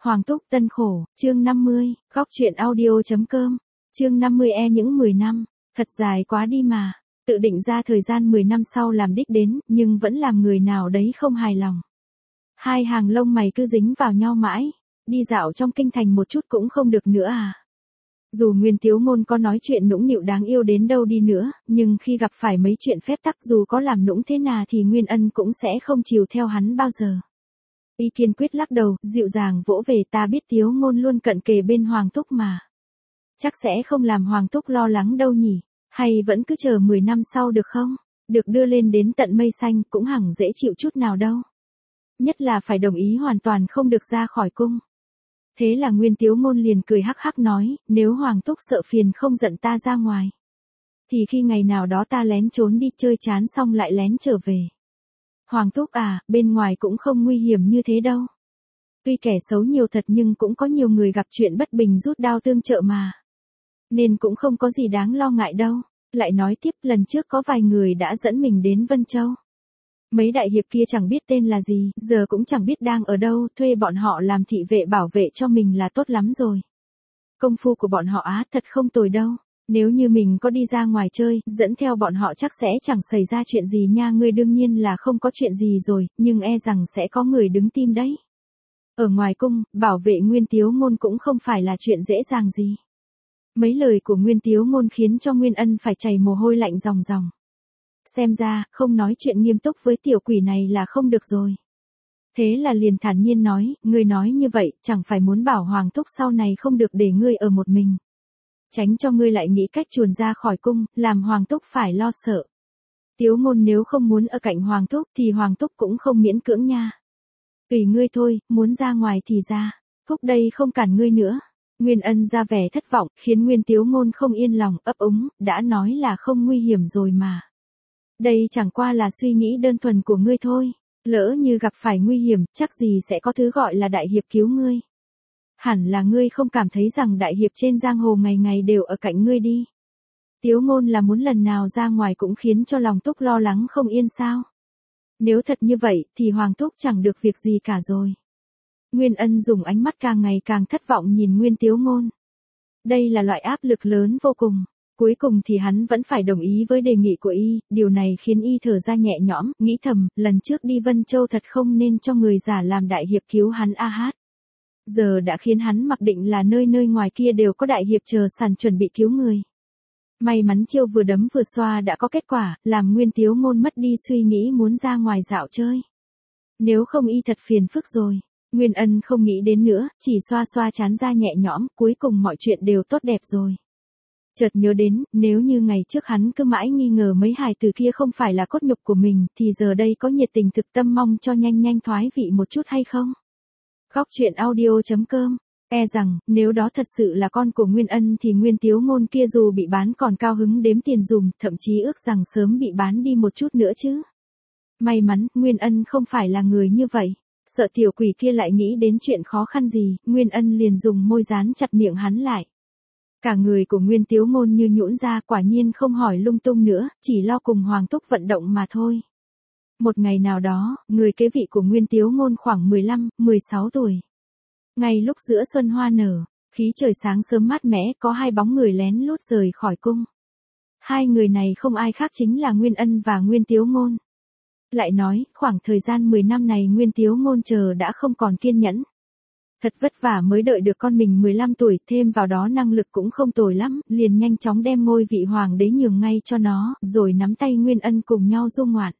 Hoàng Túc Tân Khổ, chương 50, góc truyện audio.com, chương 50E những 10 năm, thật dài quá đi mà, tự định ra thời gian 10 năm sau làm đích đến, nhưng vẫn làm người nào đấy không hài lòng. Hai hàng lông mày cứ dính vào nhau mãi, đi dạo trong kinh thành một chút cũng không được nữa à. Dù Nguyên Tiếu Ngôn có nói chuyện nũng nịu đáng yêu đến đâu đi nữa, nhưng khi gặp phải mấy chuyện phép tắc dù có làm nũng thế nào thì Nguyên Ân cũng sẽ không chiều theo hắn bao giờ. Y kiên quyết lắc đầu, dịu dàng vỗ về, ta biết Tiếu Ngôn luôn cận kề bên Hoàng Túc mà. Chắc sẽ không làm Hoàng Túc lo lắng đâu nhỉ, hay vẫn cứ chờ 10 năm sau được không? Được đưa lên đến tận mây xanh cũng hẳn dễ chịu chút nào đâu. Nhất là phải đồng ý hoàn toàn không được ra khỏi cung. Thế là Nguyên Tiếu Ngôn liền cười hắc hắc nói, nếu Hoàng Túc sợ phiền không giận ta ra ngoài. Thì khi ngày nào đó ta lén trốn đi chơi chán xong lại lén trở về. Hoàng Túc à, bên ngoài cũng không nguy hiểm như thế đâu. Tuy kẻ xấu nhiều thật nhưng cũng có nhiều người gặp chuyện bất bình rút đao tương trợ mà. Nên cũng không có gì đáng lo ngại đâu. Lại nói tiếp, lần trước có vài người đã dẫn mình đến Vân Châu. Mấy đại hiệp kia chẳng biết tên là gì, giờ cũng chẳng biết đang ở đâu, thuê bọn họ làm thị vệ bảo vệ cho mình là tốt lắm rồi. Công phu của bọn họ á, thật không tồi đâu. Nếu như mình có đi ra ngoài chơi, dẫn theo bọn họ chắc sẽ chẳng xảy ra chuyện gì nha. Ngươi đương nhiên là không có chuyện gì rồi, nhưng e rằng sẽ có người đứng tim đấy. Ở ngoài cung, bảo vệ Nguyên Tiếu Ngôn cũng không phải là chuyện dễ dàng gì. Mấy lời của Nguyên Tiếu Ngôn khiến cho Nguyên Ân phải chảy mồ hôi lạnh ròng ròng. Xem ra, không nói chuyện nghiêm túc với tiểu quỷ này là không được rồi. Thế là liền thản nhiên nói, ngươi nói như vậy, chẳng phải muốn bảo Hoàng Túc sau này không được để ngươi ở một mình. Tránh cho ngươi lại nghĩ cách chuồn ra khỏi cung, làm Hoàng Túc phải lo sợ. Tiếu Ngôn nếu không muốn ở cạnh Hoàng Túc thì Hoàng Túc cũng không miễn cưỡng nha. Tùy ngươi thôi, muốn ra ngoài thì ra. Thúc đây không cản ngươi nữa. Nguyên Ân ra vẻ thất vọng, khiến Nguyên Tiếu Ngôn không yên lòng, ấp úng, đã nói là không nguy hiểm rồi mà. Đây chẳng qua là suy nghĩ đơn thuần của ngươi thôi. Lỡ như gặp phải nguy hiểm, chắc gì sẽ có thứ gọi là đại hiệp cứu ngươi. Hẳn là ngươi không cảm thấy rằng đại hiệp trên giang hồ ngày ngày đều ở cạnh ngươi đi. Tiếu Ngôn là muốn lần nào ra ngoài cũng khiến cho lòng Túc lo lắng không yên sao. Nếu thật như vậy thì Hoàng Túc chẳng được việc gì cả rồi. Nguyên Ân dùng ánh mắt càng ngày càng thất vọng nhìn Nguyên Tiếu Ngôn. Đây là loại áp lực lớn vô cùng. Cuối cùng thì hắn vẫn phải đồng ý với đề nghị của y, điều này khiến y thở ra nhẹ nhõm, nghĩ thầm, lần trước đi Vân Châu thật không nên cho người giả làm đại hiệp cứu hắn a hát. Giờ đã khiến hắn mặc định là nơi nơi ngoài kia đều có đại hiệp chờ sẵn chuẩn bị cứu người. May mắn chiêu vừa đấm vừa xoa đã có kết quả, làm Nguyên Tiếu Ngôn mất đi suy nghĩ muốn ra ngoài dạo chơi. Nếu không y thật phiền phức rồi. Nguyên Ân không nghĩ đến nữa, chỉ xoa xoa trán ra nhẹ nhõm, cuối cùng mọi chuyện đều tốt đẹp rồi. Chợt nhớ đến, nếu như ngày trước hắn cứ mãi nghi ngờ mấy hài từ kia không phải là cốt nhục của mình, thì giờ đây có nhiệt tình thực tâm mong cho nhanh nhanh thoái vị một chút hay không? Góc truyện audio.com, e rằng, nếu đó thật sự là con của Nguyên Ân thì Nguyên Tiếu Ngôn kia dù bị bán còn cao hứng đếm tiền dùm, thậm chí ước rằng sớm bị bán đi một chút nữa chứ. May mắn, Nguyên Ân không phải là người như vậy. Sợ tiểu quỷ kia lại nghĩ đến chuyện khó khăn gì, Nguyên Ân liền dùng môi dán chặt miệng hắn lại. Cả người của Nguyên Tiếu Ngôn như nhũn ra, quả nhiên không hỏi lung tung nữa, chỉ lo cùng Hoàng Túc vận động mà thôi. Một ngày nào đó, người kế vị của Nguyên Tiếu Ngôn khoảng 15, 16 tuổi. Ngay lúc giữa xuân hoa nở, khí trời sáng sớm mát mẻ, có hai bóng người lén lút rời khỏi cung. Hai người này không ai khác chính là Nguyên Ân và Nguyên Tiếu Ngôn. Lại nói, khoảng thời gian 10 năm này Nguyên Tiếu Ngôn chờ đã không còn kiên nhẫn. Thật vất vả mới đợi được con mình 15 tuổi, thêm vào đó năng lực cũng không tồi lắm, liền nhanh chóng đem ngôi vị hoàng đế nhường ngay cho nó, rồi nắm tay Nguyên Ân cùng nhau du ngoạn.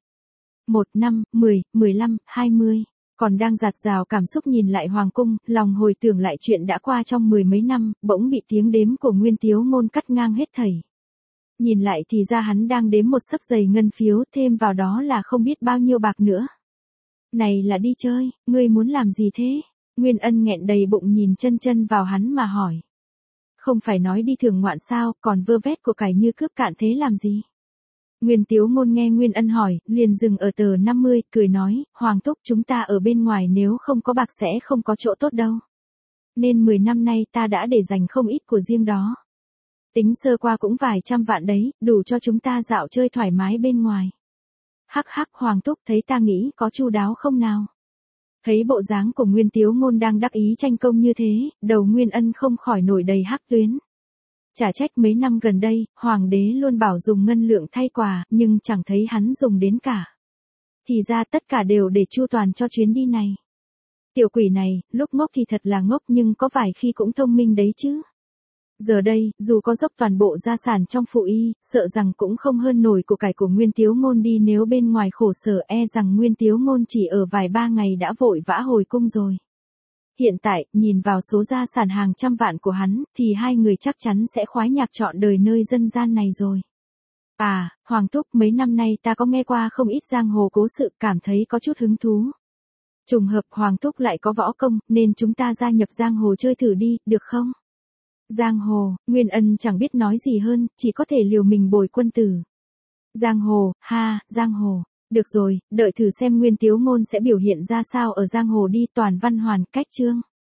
1 năm, 10, 15, 20, còn đang dạt dào cảm xúc nhìn lại hoàng cung, lòng hồi tưởng lại chuyện đã qua trong 10 mấy năm, bỗng bị tiếng đếm của Nguyên Tiếu Ngôn cắt ngang hết thảy. Nhìn lại thì ra hắn đang đếm một xấp dày ngân phiếu, thêm vào đó là không biết bao nhiêu bạc nữa. Này là đi chơi, ngươi muốn làm gì thế? Nguyên Ân nghẹn đầy bụng nhìn chân chân vào hắn mà hỏi. Không phải nói đi thường ngoạn sao, còn vơ vét của cải như cướp cạn thế làm gì? Nguyên Tiếu Ngôn nghe Nguyên Ân hỏi, liền dừng ở tờ 50, cười nói, Hoàng Túc chúng ta ở bên ngoài nếu không có bạc sẽ không có chỗ tốt đâu. Nên 10 năm nay ta đã để dành không ít của riêng đó. Tính sơ qua cũng vài trăm vạn đấy, đủ cho chúng ta dạo chơi thoải mái bên ngoài. Hắc hắc Hoàng Túc thấy ta nghĩ có chu đáo không nào? Thấy bộ dáng của Nguyên Tiếu Ngôn đang đắc ý tranh công như thế, đầu Nguyên Ân không khỏi nổi đầy hắc tuyến. Chả trách mấy năm gần đây, hoàng đế luôn bảo dùng ngân lượng thay quà, nhưng chẳng thấy hắn dùng đến cả. Thì ra tất cả đều để chu toàn cho chuyến đi này. Tiểu quỷ này, lúc ngốc thì thật là ngốc nhưng có vài khi cũng thông minh đấy chứ. Giờ đây, dù có dốc toàn bộ gia sản trong phụ y, sợ rằng cũng không hơn nổi của cải của Nguyên Tiếu Ngôn đi, nếu bên ngoài khổ sở rằng Nguyên Tiếu Ngôn chỉ ở vài ba ngày đã vội vã hồi cung rồi. Hiện tại, nhìn vào số gia sản hàng trăm vạn của hắn, thì hai người chắc chắn sẽ khoái nhạc trọn đời nơi dân gian này rồi. À, Hoàng thúc, mấy năm nay ta có nghe qua không ít giang hồ cố sự, cảm thấy có chút hứng thú. Trùng hợp Hoàng thúc lại có võ công, nên chúng ta gia nhập giang hồ chơi thử đi, được không? Giang hồ, Nguyên Ân chẳng biết nói gì hơn, chỉ có thể liều mình bồi quân tử. Giang hồ, ha, giang hồ. Được rồi, đợi thử xem Nguyên Tiếu Ngôn sẽ biểu hiện ra sao ở giang hồ đi. Toàn văn hoàn cách chương.